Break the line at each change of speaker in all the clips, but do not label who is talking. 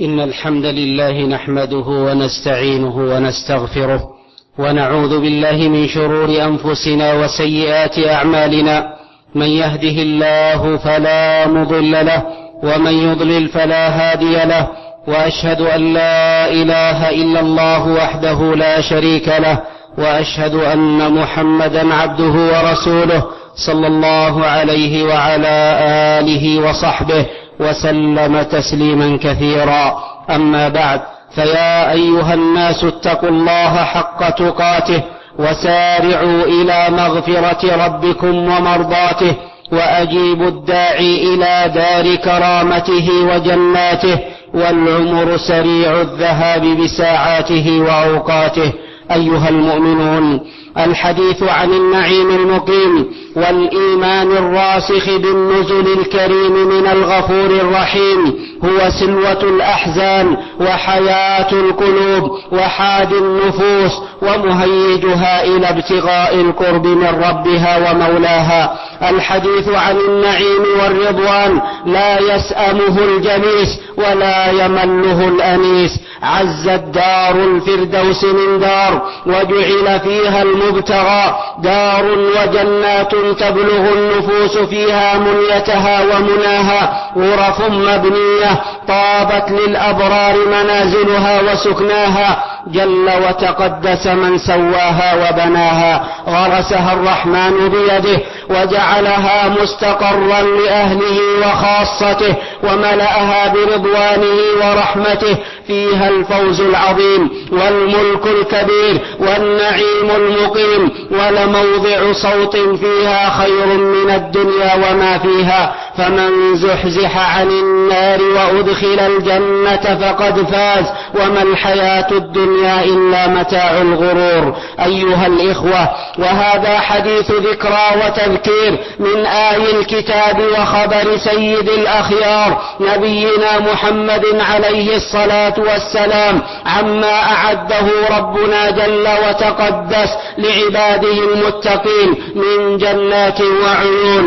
إن الحمد لله نحمده ونستعينه ونستغفره ونعوذ بالله من شرور أنفسنا وسيئات أعمالنا. من يهده الله فلا مضل له ومن يضلل فلا هادي له، وأشهد أن لا إله إلا الله وحده لا شريك له، وأشهد أن محمدا عبده ورسوله صلى الله عليه وعلى آله وصحبه وسلم تسليما كثيرا. أما بعد، فيا أيها الناس اتقوا الله حق تقاته وسارعوا إلى مغفرة ربكم ومرضاته، وأجيبوا الداعي إلى دار كرامته وجناته، والعمر سريع الذهاب بساعاته وأوقاته. أيها المؤمنون، الحديث عن النعيم المقيم والإيمان الراسخ بالنزل الكريم من الغفور الرحيم هو سلوة الأحزان وحياة القلوب وحاد النفوس ومهيجها إلى ابتغاء القرب من ربها ومولاها. الحديث عن النعيم والرضوان لا يسأمه الجليس ولا يمله الأنيس. عزت دار الفردوس من دار وجعل فيها المبتغى دار وجنات تبلغ النفوس فيها منيتها ومناها، غرف مبنية طابت للأبرار منازلها وسكناها. جل وتقدس من سواها وبناها، غرسها الرحمن بيده وجعلها مستقرا لأهله وخاصته، وملأها برضوانه ورحمته. فيها الفوز العظيم والملك الكبير والنعيم المقيم، ولموضع صوت فيها خير من الدنيا وما فيها. فمن زحزح عن النار وأدخل الجنة فقد فاز، وما الحياة الدنيا إلا متاع الغرور. أيها الإخوة، وهذا حديث ذكرى وتذكير من آي الكتاب وخبر سيد الأخيار نبينا محمد عليه الصلاة والسلام عما أعده ربنا جل وتقدس لعباده المتقين من جنات وعيون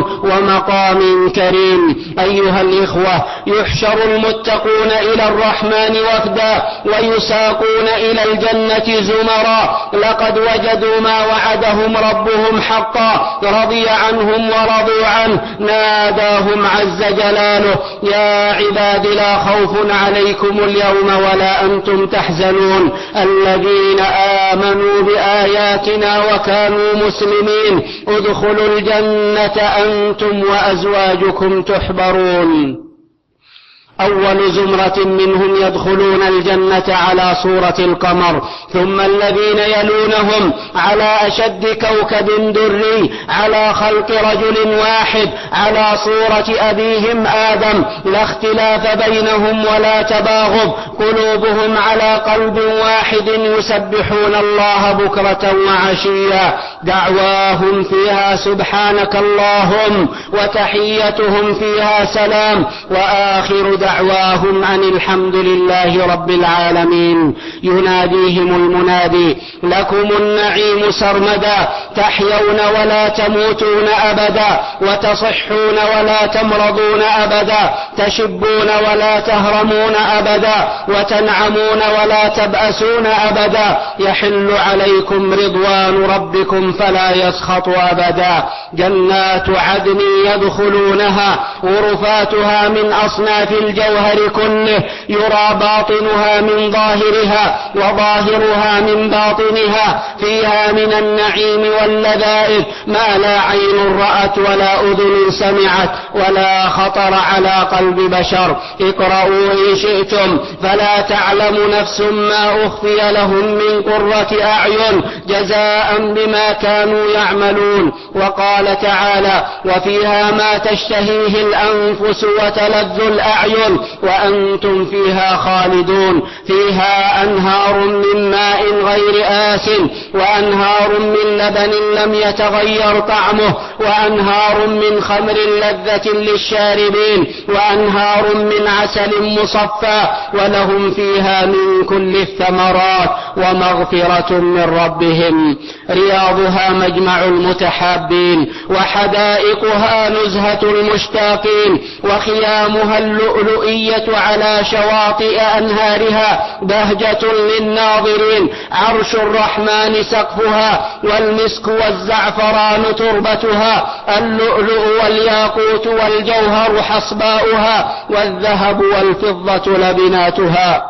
ومقام كريم. أيها الإخوة، يحشر المتقون إلى الرحمن وفدا ويساقون إلى الجنة زمرا، لقد وجدوا ما وعدهم ربهم حقا، رضي عنهم ورضوا عنه. ناداهم عز جلاله: يا عباد لا خوف عليكم اليوم ولا أنتم تحزنون، الذين آمنوا بآياتنا وكانوا مسلمين ادخلوا الجنة أنتم وأزواجكم تحبرون. أول زمرة منهم يدخلون الجنة على صورة القمر، ثم الذين يلونهم على أشد كوكب دري، على خلق رجل واحد، على صورة أبيهم آدم، لا اختلاف بينهم ولا تباغض، قلوبهم على قلب واحد، يسبحون الله بكرة وعشيا، دعواهم فيها سبحانك اللهم، وتحيتهم فيها سلام، وآخر دعواهم عن الحمد لله رب العالمين. يناديهم المنادي: لكم النعيم سرمدا، تحيون ولا تموتون أبدا، وتصحون ولا تمرضون أبدا، تشبون ولا تهرمون أبدا، وتنعمون ولا تبأسون أبدا. يحل عليكم رضوان ربكم فلا يسخط أبدا. جنات عدن يدخلونها، غرفاتها من أصناف الجوهر كله، يرى باطنها من ظاهرها وظاهرها من باطنها، فيها من النعيم واللذائذ ما لا عين رأت ولا أذن سمعت ولا خطر على قلب بشر. اقرأوا إن شئتم، فلا تعلم نفس ما أخفي لهم من قرة أعين جزاء بما كانوا يعملون. وقال تعالى: وفيها ما تشتهيه الأنفس وتلذ الأعين وأنتم فيها خالدون. فيها أنهار من ماء غير آسن، وأنهار من لبن لم يتغير طعمه، وأنهار من خمر لذة للشاربين، وأنهار من عسل مصفى، ولهم فيها من كل الثمرات، ومغفرة من ربهم. رياضها مجمع المتحابين، وحدائقها نزهة المشتاقين، وخيامها اللؤلؤية على شواطئ أنهارها بهجة للناظرين. عرش الرحمن سقفها، والمسك والزعفران تربتها، اللؤلؤ والياقوت والجوهر حصباؤها، والذهب والفضة لبناتها.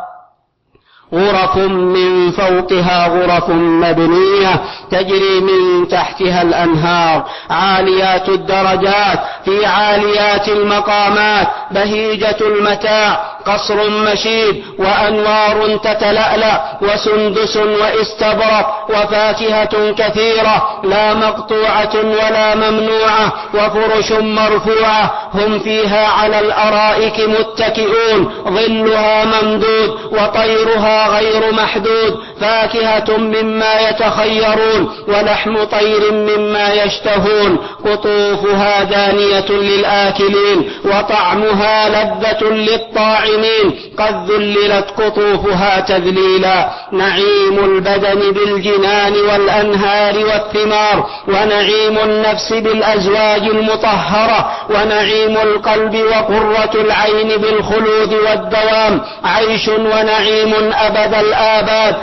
غرف من فوقها غرف مبنية تجري من تحتها الأنهار، عاليات الدرجات في عاليات المقامات، بهيجة المتاع، قصر مشيد، وأنوار تتلألأ، وسندس واستبرق، وفاكهة كثيرة لا مقطوعة ولا ممنوعة، وفرش مرفوعة، هم فيها على الأرائك متكئون، ظلها ممدود، وطيرها غير محدود، فاكهة مما يتخيرون، ولحم طير مما يشتهون، قطوفها دانية للآكلين، وطعمها لذة للطاعمين، قد ذللت قطوفها تذليلا. نعيم البدن بالجنان والأنهار والثمار، ونعيم النفس بالأزواج المطهرة، ونعيم القلب وقرة العين بالخلود والدوام، عيش ونعيم أبد الآباد،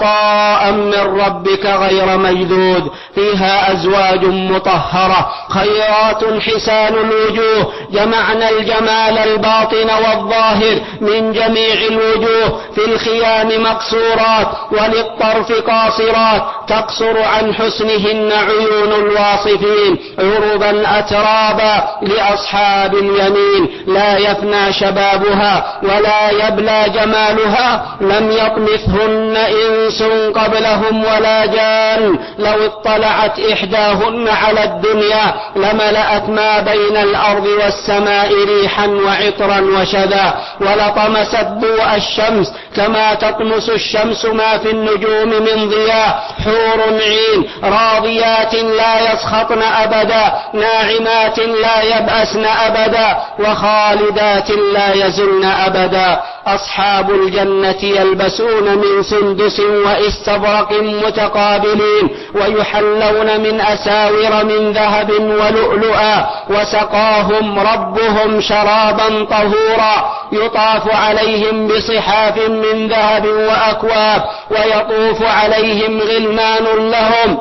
عطاء من ربك غير مجدود. فيها أزواج مطهرة خيرات حسان الوجوه، جمعنا الجمال الباطن والظاهر من جميع الوجوه، في الخيام مقصورات، وللطرف قاصرات، تقصر عن حسنهن عيون الواصفين، عربا أترابا لأصحاب اليمين، لا يفنى شبابها ولا يبلى جمالها، لم يطمثهن إنس قبلهم ولا جان، لو اطلعت إحداهن على الدنيا لملأت ما بين الأرض والسماء ريحا وعطرا وشذا، ولطمست ضوء الشمس كما تطمس الشمس ما في النجوم من ضياء. حور عين راضيات لا يسخطن أبدا، ناعمات لا يبأسن أبدا، وخالدات لا يزلن أبدا. أصحاب الجنة يلبسون من سندس واستبرق متقابلين، ويحلون من أساور من ذهب ولؤلؤا، وسقاهم ربهم شرابا طهورا، يطاف عليهم بصحاف من ذهب وأكواب، ويطوف عليهم غلمان لهم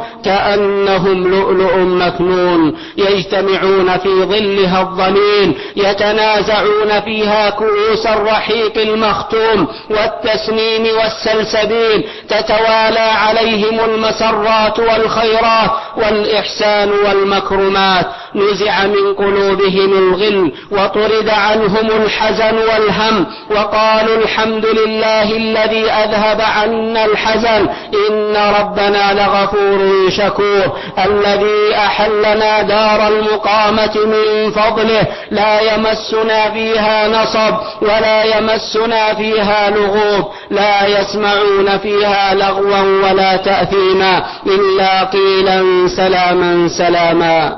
كأنهم لؤلؤ مكنون، يجتمعون في ظلها الظليل، يتنازعون فيها كؤوس الرحيق المختوم والتسنيم والسلسبيل، تتوالى عليهم المسرات والخيرات والإحسان والمكرمات. نزع من قلوبهم الغل، وطرد عنهم الحزن والهم، وقالوا الحمد لله الذي أذهب عنا الحزن، إن ربنا لغفور شكور، الذي أحلنا دار المقامة من فضله، لا يمسنا فيها نصب ولا يمسنا فيها لغوب، لا يسمعون فيها لغوا ولا تأثيما، إلا قيلا سلاما سلاما.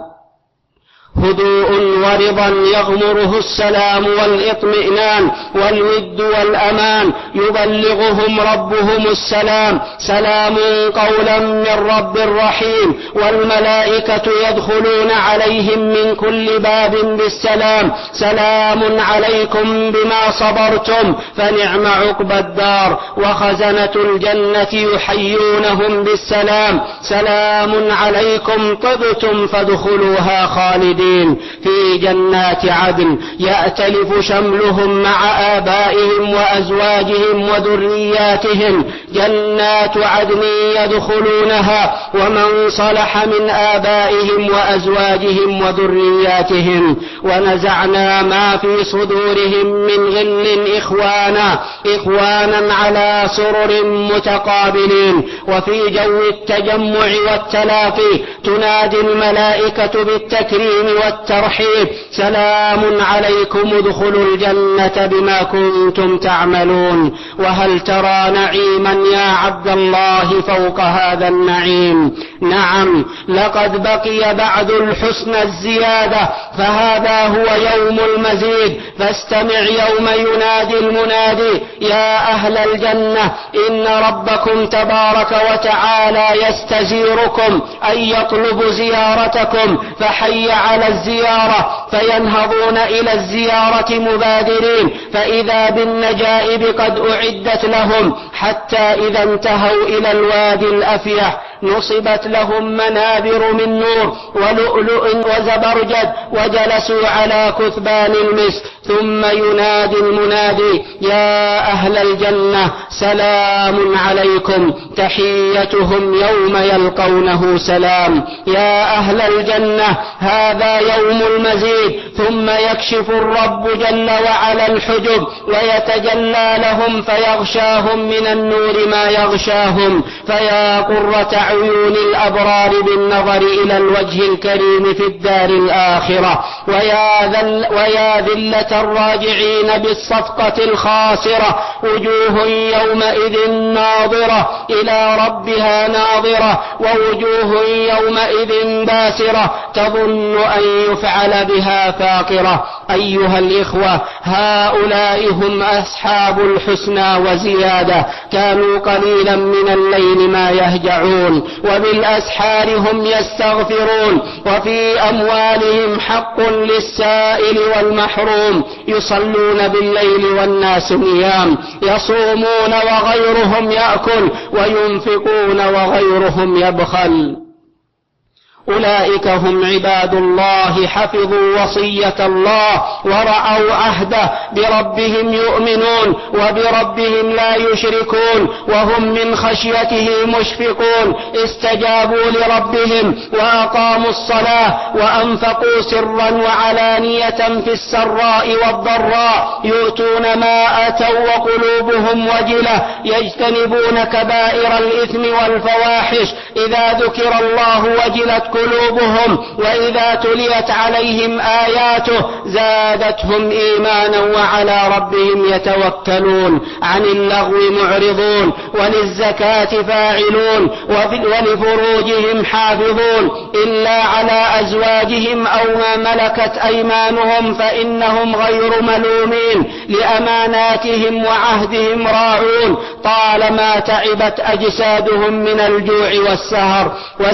هدوء ورضا يغمره السلام والاطمئنان والود والأمان، يبلغهم ربهم السلام، سلام قولا من رب رحيم، والملائكة يدخلون عليهم من كل باب بالسلام، سلام عليكم بما صبرتم فنعم عقبى الدار. وخزنة الجنة يحيونهم بالسلام، سلام عليكم طبتم فادخلوها خالدين في جنات عدن، يأتلف شملهم مع آبائهم وأزواجهم وذرياتهم، جنات عدن يدخلونها ومن صلح من آبائهم وأزواجهم وذرياتهم، ونزعنا ما في صدورهم من غل إخوانا على سرر متقابلين. وفي جو التجمع والتلاقي تنادي الملائكة بالتكريم والترحيب: سلام عليكم ادخلوا الجنة بما كنتم تعملون. وهل ترى نعيما يا عبد الله فوق هذا النعيم؟ نعم، لقد بقي بعد الحسن الزيادة، فهذا هو يوم المزيد. فاستمع يوم ينادي المنادي: يا أهل الجنة إن ربكم تبارك وتعالى يستزيركم أي يطلب زيارتكم، فحي على الزيارة، فينهضون إلى الزيارة مبادرين، فإذا بالنجائب قد أعدت لهم، حتى إذا انتهوا إلى الوادي الأفيح نصبت لهم منابر من نور ولؤلؤ وزبرجد، وجلسوا على كثبان المسك. ثم ينادي المنادي: يا أهل الجنة سلام عليكم، تحيتهم يوم يلقونه سلام. يا أهل الجنة هذا يوم المزيد. ثم يكشف الرب جل وعلا الحجب ويتجلى لهم فيغشاهم من النور ما يغشاهم، فيا قرة عيون الأبرار بالنظر إلى الوجه الكريم في الدار الآخرة، ويا ذلة الراجعين بالصفقة الخاسرة، وجوه يومئذ ناظرة إلى ربها ناظرة، ووجوه يومئذ باسرة تظن أن يفعل بها فاقرة. أيها الإخوة، هؤلاء هم أصحاب الحسنى وزيادة، كانوا قليلا من الليل ما يهجعون، وبالأسحار هم يستغفرون، وفي أموالهم حق للسائل والمحروم، يصلون بالليل والناس نيام، يصومون وغيرهم يأكل، وينفقون وغيرهم يبخل. أولئك هم عباد الله، حفظوا وصية الله ورعوا عهده، بربهم يؤمنون وبربهم لا يشركون، وهم من خشيته مشفقون، استجابوا لربهم وأقاموا الصلاة وأنفقوا سرا وعلانية في السراء والضراء، يؤتون ما آتوا وقلوبهم وجلة، يجتنبون كبائر الإثم والفواحش، إذا ذكر الله وجلت قلوبهم، وإذا تليت عليهم آياته زادتهم إيمانا وعلى ربهم يتوكلون، عن اللغو معرضون، وللزكاة فاعلون، ولفروجهم حافظون، إلا على أزواجهم أو ما ملكت أيمانهم فإنهم غير ملومين، لأماناتهم وعهدهم راعون، طالما تعبت أجسادهم من الجوع والسهر،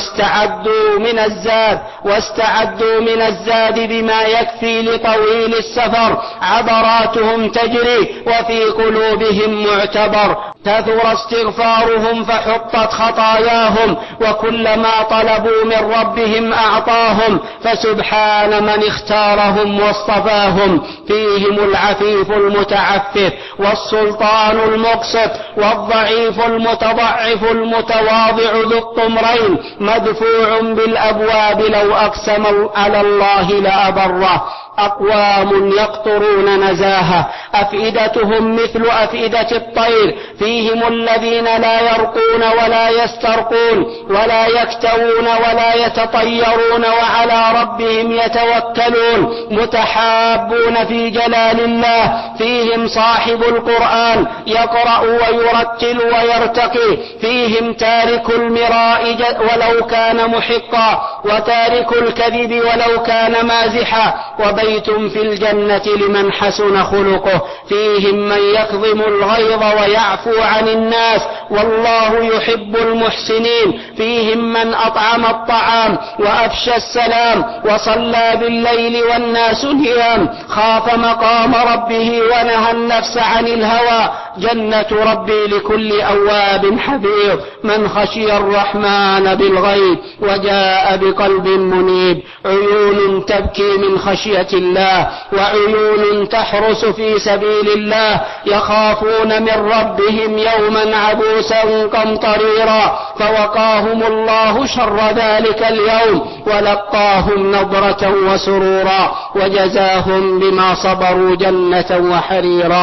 واستعدوا من الزاد بما يكفي لطويل السفر، عبراتهم تجري وفي قلوبهم معتبر، كثر استغفارهم فحطت خطاياهم، وكلما طلبوا من ربهم أعطاهم، فسبحان من اختارهم واصطفاهم، فيهم العفيف المتعفف والسلطان المقسط، والضعيف المتضعف المتواضع ذو الطمرين، مدفوع بالأبواب لو أقسم على الله لأبره. أقوام يقطرون نزاهة، أفئدتهم مثل أفئدة الطير، فيهم الذين لا يرقون ولا يسترقون ولا يكتوون ولا يتطيرون، وعلى ربهم يتوكلون، متحابون في جلال الله، فيهم صاحب القرآن يقرأ ويرتل ويرتقي، فيهم تارك المراء ولو كان محقا، وتارك الكذب ولو كان مازحا، وبيت في الجنة لمن حسن خلقه، فيهم من يكظم الغيظ ويعفو عن الناس، والله يحب المحسنين، فيهم من أطعم الطعام وأفشى السلام، وصلى بالليل والناس نيام، خاف مقام ربه ونهى النفس عن الهوى، جنة ربي لكل أواب حفيظ، من خشي الرحمن بالغيب وجاء بقلب منيب، عيون تبكي من خشية الله، وعيون تحرس في سبيل الله، يخافون من ربهم يوما عبوسا قمطريرا، فوقاهم الله شر ذلك اليوم، ولقاهم نضرة وسرورا، وجزاهم بما صبروا جنة وحريرا.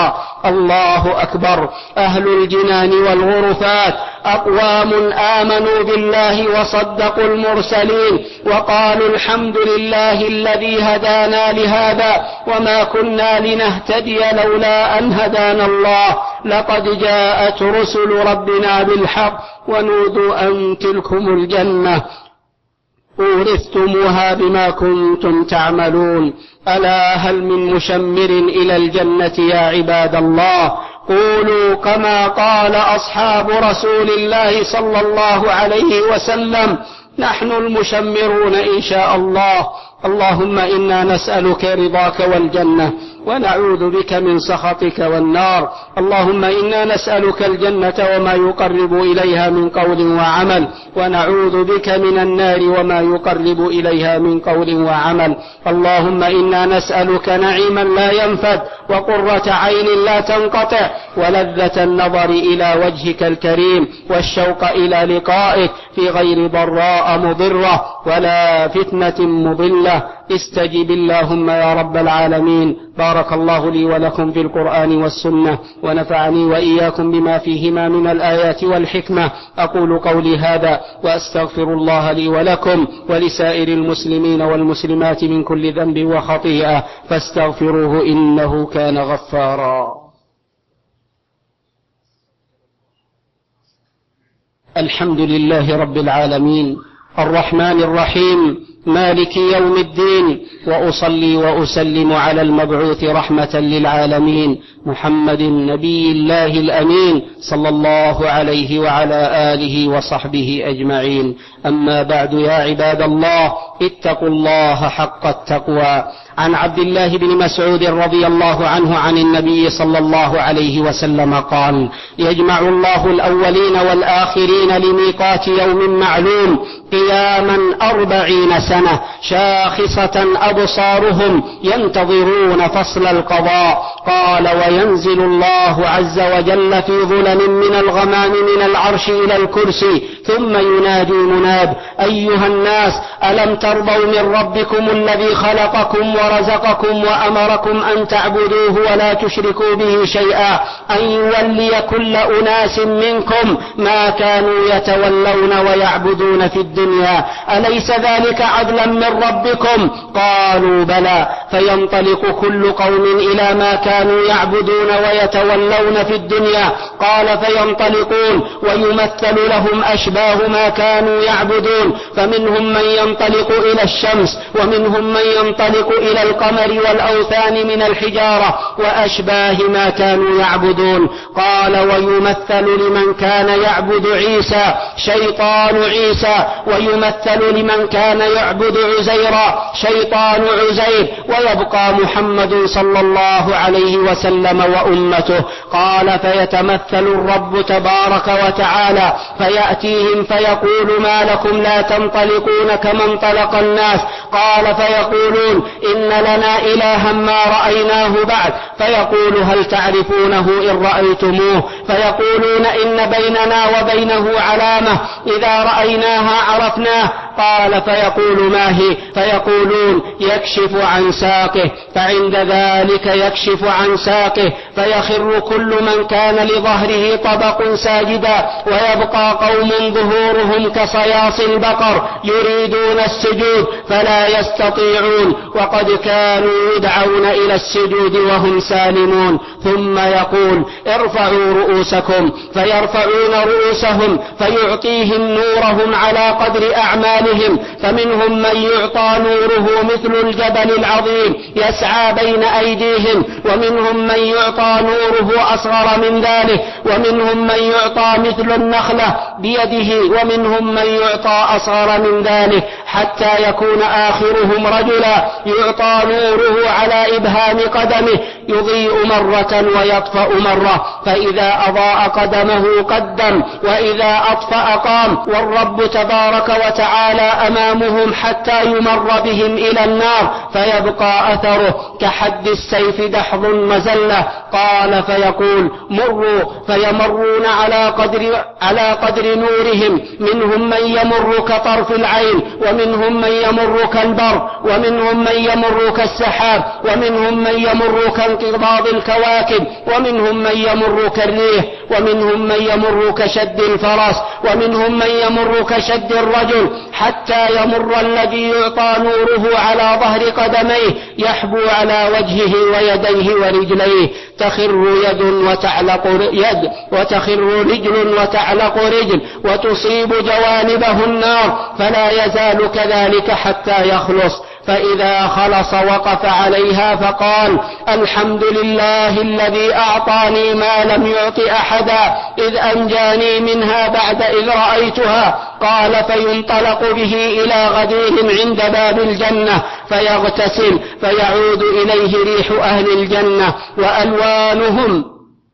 الله أكبر. أهل الجنان والغرفات أقوام آمنوا بالله وصدقوا المرسلين وقالوا الحمد لله الذي هدانا لهذا وما كنا لنهتدي لولا أن هدانا الله لقد جاءت رسل ربنا بالحق ونودوا أن تلكم الجنة أورثتموها بما كنتم تعملون. ألا هل من مشمر إلى الجنة يا عباد الله؟ قولوا كما قال أصحاب رسول الله صلى الله عليه وسلم: نحن المشمرون إن شاء الله. اللهم إنا نسألك رضاك والجنة ونعوذ بك من سخطك والنار. اللهم إنا نسألك الجنة وما يقرب إليها من قول وعمل ونعوذ بك من النار وما يقرب إليها من قول وعمل. اللهم إنا نسألك نعيما لا ينفد وقرة عين لا تنقطع ولذة النظر إلى وجهك الكريم والشوق إلى لقائك في غير ضراء مضرة ولا فتنة مضلة. استجب اللهم يا رب العالمين. بارك الله لي ولكم في القرآن والسنة ونفعني وإياكم بما فيهما من الآيات والحكمة. أقول قولي هذا وأستغفر الله لي ولكم ولسائر المسلمين والمسلمات من كل ذنب وخطيئة فاستغفروه إنه كان غفارا. الحمد لله رب العالمين الرحمن الرحيم مالك يوم الدين وأصلي وأسلم على المبعوث رحمة للعالمين محمد نبي الله الأمين صلى الله عليه وعلى آله وصحبه أجمعين. أما بعد يا عباد الله اتقوا الله حق التقوى. عن عبد الله بن مسعود رضي الله عنه عن النبي صلى الله عليه وسلم قال: يجمع الله الأولين والآخرين لميقات يوم معلوم قياما 40 سنة شاخصة أبصارهم ينتظرون فصل القضاء. قال: وينزل الله عز وجل في ظلل من الغمام من العرش إلى الكرسي ثم ينادي مناد: أيها الناس ألم ترضوا من ربكم الذي خلقكم ورزقكم وأمركم أن تعبدوه ولا تشركوا به شيئا أن يولي كل أناس منكم ما كانوا يتولون ويعبدون في الدنيا أليس ذلك عدلا من ربكم؟ قالوا بلى. فينطلق كل قوم إلى ما كانوا يعبدون ويتولون في الدنيا. قال: فينطلقون ويمثل لهم أشباه ما كانوا يعبدون فمنهم من ينطلق إلى الشمس ومنهم من ينطلق إلى القمر والأوثان من الحجارة وأشباه ما كانوا يعبدون. قال: ويمثل لمن كان يعبد عيسى شيطان عيسى ويمثل لمن كان يعبد عزيرا شيطان عزير ويبقى محمد صلى الله عليه وسلم وأمته. قال: فيتمثل الرب تبارك وتعالى فيأتيهم فيقول: ما لكم لا تنطلقون كما انطلق الناس؟ قال: فيقولون: إن لنا إلها ما رأيناه بعد. فيقول: هل تعرفونه إن رأيتموه؟ فيقولون: إن بيننا وبينه علامة إذا رأيناها عرفناه. قال: فيقول: ما هي؟ فيقولون: يكشف عن ساقه. فعند ذلك يكشف عن ساقه فيخر كل من كان لظهره طبق ساجدا ويبقى قوم ظهورهم كصياص البقر يريدون السجود فلا يستطيعون وقد كانوا يدعون إلى السجود وهم سالمون. ثم يقول: ارفعوا رؤوسكم. فيرفعون رؤوسهم فيعطيهم نورهم على قدر أعمالهم فمنهم من يعطى نوره مثل الجبل العظيم يسعى بين أيديهم ومنهم من يعطى نوره أصغر من ذلك ومنهم من يعطى مثل النخلة بيده ومنهم من يعطى أصغر من ذلك حتى يكون آخرهم رجلا يعطى نوره على إبهام قدمه يضيء مرة ويطفأ مرة فإذا أضاء قدمه قدم وإذا أطفأ قام والرب تبارك وتعالى أمامهم حتى يمر بهم إلى النار فيبقى أثره كحد السيف دحض مزلة. قال: فيقول: مروا. فيمرون على قدر نورهم منهم من يمر كطرف العين ومنهم ومنهم من يمر كالبر، ومنهم من يمر كالسحاب، ومنهم من يمر كانقباض الكواكب، ومنهم من يمر كالريح، ومنهم من يمر كشد الفرس، ومنهم من يمر كشد الرجل، حتى يمر الذي يعطى نوره على ظهر قدميه يحبو على وجهه ويديه ورجليه، تخر يد وتعلق يد، وتخر رجل وتعلق رجل، وتصيب جوانبه النار، فلا يزال كذلك حتى يخلص. فإذا خلص وقف عليها فقال: الحمد لله الذي أعطاني ما لم يعط أحدا إذ أنجاني منها بعد إذ رأيتها. قال: فينطلق به إلى غدير عند باب الجنة فيغتسل، فيعود إليه ريح أهل الجنة وألوانهم،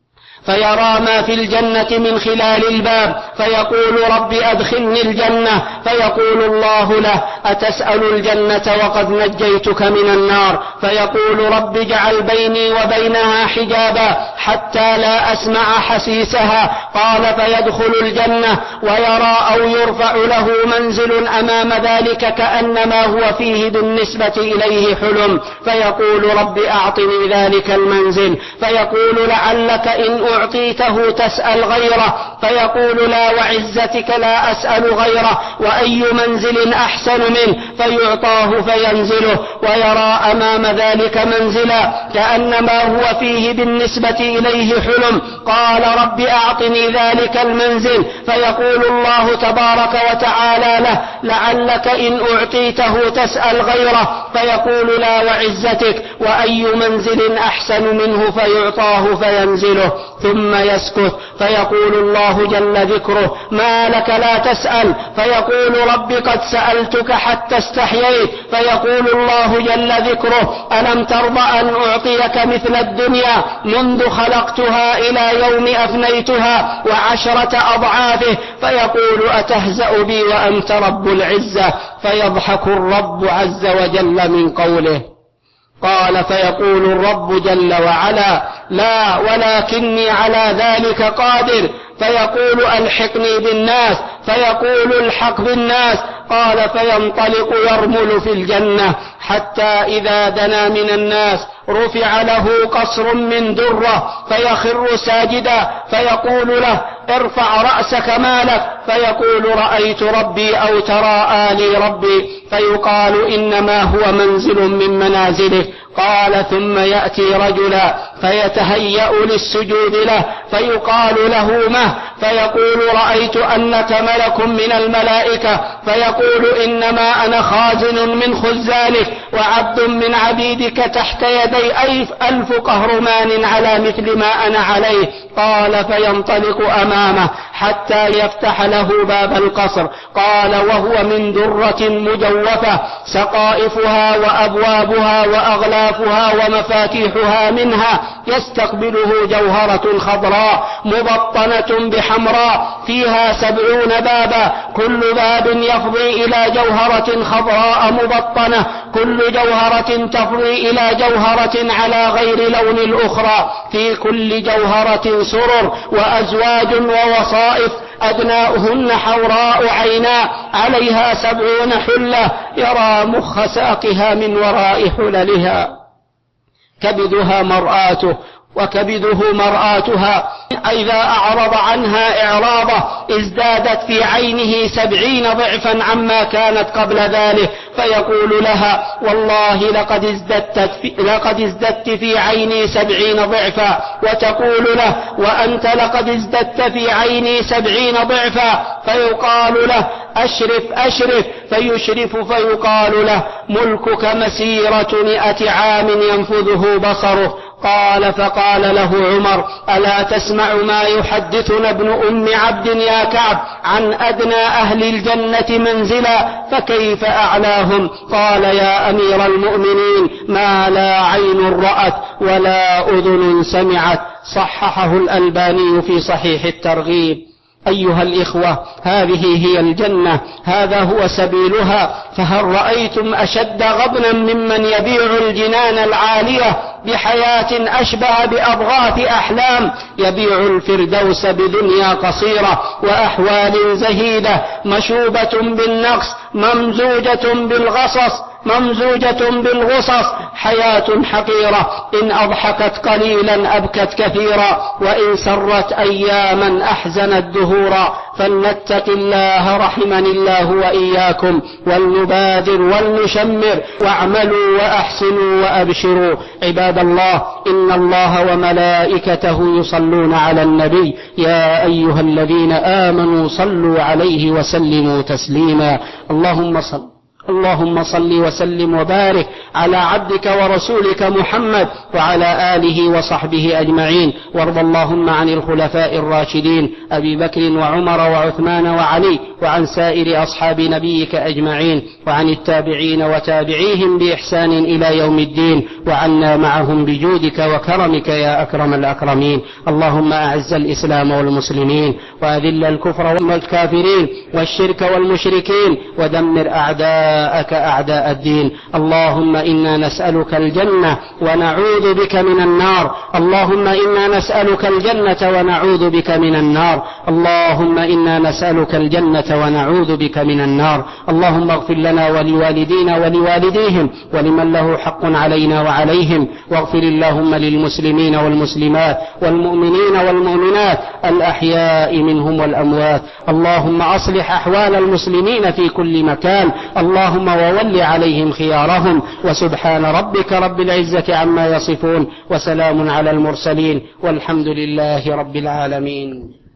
فيرى ما في الجنة من خلال الباب، فيقول: رب أدخلني الجنة، فيقول الله له: أتسأل الجنة وقد نجيتك من النار؟ فيقول: رب اجعل بيني وبينها حجابا حتى لا أسمع حسيسها. قال: فيدخل الجنة ويرى أو يرفع له منزل أمام ذلك كأنما هو فيه بالنسبة إليه حلم، فيقول: رب أعطني ذلك المنزل، فيقول: لعلك إن أعطيته تسأل غيره، فيقول: لا وعزتك لا أسأل غيره، وأي منزل أحسن منه؟ فيعطاه فينزله، ويرى أمام ذلك منزلا كأنما هو فيه بالنسبة إليه حلم. قال: رب أعطني ذلك المنزل، فيقول الله تبارك وتعالى له: لعلك إن أعطيته تسأل غيره، فيقول: لا وعزتك، وأي منزل أحسن منه؟ فيعطاه فينزله، ثم يسكت، فيقول الله جل ذكره: ما لك لا تسأل؟ فيقول: رب قد سألتك حتى استحييت. فيقول الله جل ذكره: ألم ترضى أن أعطيك مثل الدنيا منذ خلقتها إلى يوم أفنيتها وعشرة أضعافه؟ فيقول: أتهزأ بي وأنت رب العزة؟ فيضحك الرب عز وجل من قوله. قال: فيقول الرب جل وعلا: لا، ولكني على ذلك قادر. فيقول: ألحقني بالناس، فيقول: الحق بالناس. قال: فينطلق يرمل في الجنة حتى إذا دنا من الناس رفع له قصر من درة فيخر ساجدا، فيقول له: ارفع رأسك مالك؟ فيقول: رأيت ربي أو تراءى لي ربي. فيقال: إنما هو منزل من منازله. قال: ثم يأتي رجلا فيتهيأ للسجود له، فيقال له: مه؟ فيقول: رأيت أنك ملك من الملائكة. فيقول: إنما أنا خازن من خزانك وعبد من عبيدك تحت يدي 1000 قهرمان على مثل ما أنا عليه. قال: فينطلق أمامه حتى يفتح له باب القصر. قال: وهو من درة مجوفة سقائفها وأبوابها وأغلافها ومفاتيحها منها، يستقبله جوهرة خضراء مبطنة بحمراء فيها 70 بابا، كل باب يفضي إلى جوهرة خضراء مبطنة، كل جوهرة تفضي إلى جوهرة على غير لون الأخرى، في كل جوهرة سرر وأزواج ووصائف أدناؤهن حوراء عينا عليها 70 حلة، يرى مخ ساقها من وراء حللها، كبدها مرآته وكبده مرآتها، إذا أعرض عنها إعراضه ازدادت في عينه 70 ضعفا عما كانت قبل ذلك. فيقول لها: والله لقد ازددت في عيني 70 ضعفا. وتقول له: وأنت لقد ازددت في عيني 70 ضعفا. فيقال له: أشرف أشرف. فيشرف فيقال له: ملكك مسيرة 100 عام ينفذه بصره. قال: فقال له عمر: ألا تسمع ما يحدثنا ابن أم عبد يا كعب عن أدنى أهل الجنة منزلا فكيف أعلاهم؟ قال: يا أمير المؤمنين، ما لا عين رأت ولا أذن سمعت. صححه الألباني في صحيح الترغيب. أيها الإخوة، هذه هي الجنة، هذا هو سبيلها. فهل رأيتم أشد غبنا ممن يبيع الجنان العالية بحياة أشبه بأضغاث أحلام، يبيع الفردوس بدنيا قصيرة وأحوال زهيدة مشوبة بالنقص ممزوجة بالغصص، حياة حقيرة إن أضحكت قليلا أبكت كثيرا، وإن سرت أياما أحزنت دهورا. فلنتق الله رحمني الله وإياكم، ولنبادر ولنشمر، واعملوا وأحسنوا وأبشروا. عباد الله، إن الله وملائكته يصلون على النبي، يا أيها الذين آمنوا صلوا عليه وسلموا تسليما. اللهم صل وسلم وبارك على عبدك ورسولك محمد وعلى آله وصحبه أجمعين. وارض اللهم عن الخلفاء الراشدين أبي بكر وعمر وعثمان وعلي، وعن سائر أصحاب نبيك أجمعين، وعن التابعين وتابعيهم بإحسان إلى يوم الدين، وعنا معهم بجودك وكرمك يا أكرم الأكرمين. اللهم أعز الإسلام والمسلمين، وأذل الكفر والكافرين والشرك والمشركين، ودمر أعداءك أعداء الدين. اللهم إنا نسألك الجنة ونعوذ بك من النار. اللهم إنا نسألك الجنة ونعوذ بك من النار. اللهم إنا نسألك الجنة ونعوذ بك من النار. اللهم اغفر لنا ولوالدينا ولوالديهم ولمن له حق علينا وعليهم، واغفر اللهم للمسلمين والمسلمات والمؤمنين والمؤمنات الأحياء منهم والأموات. اللهم أصلح أحوال المسلمين في كل مكان، اللهم وول عليهم خيارهم. وسبحان ربك رب العزة عما يصفون، وسلام على المرسلين، والحمد لله رب العالمين.